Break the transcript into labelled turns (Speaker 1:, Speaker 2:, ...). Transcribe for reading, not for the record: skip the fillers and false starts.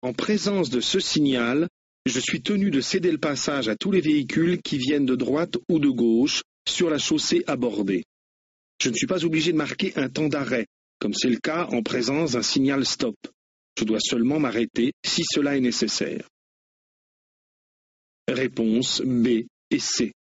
Speaker 1: En présence de ce signal, je suis tenu de céder le passage à tous les véhicules qui viennent de droite ou de gauche sur la chaussée abordée. Je ne suis pas obligé de marquer un temps d'arrêt, comme c'est le cas en présence d'un signal stop. Je dois seulement m'arrêter si cela est nécessaire. Réponses B et C.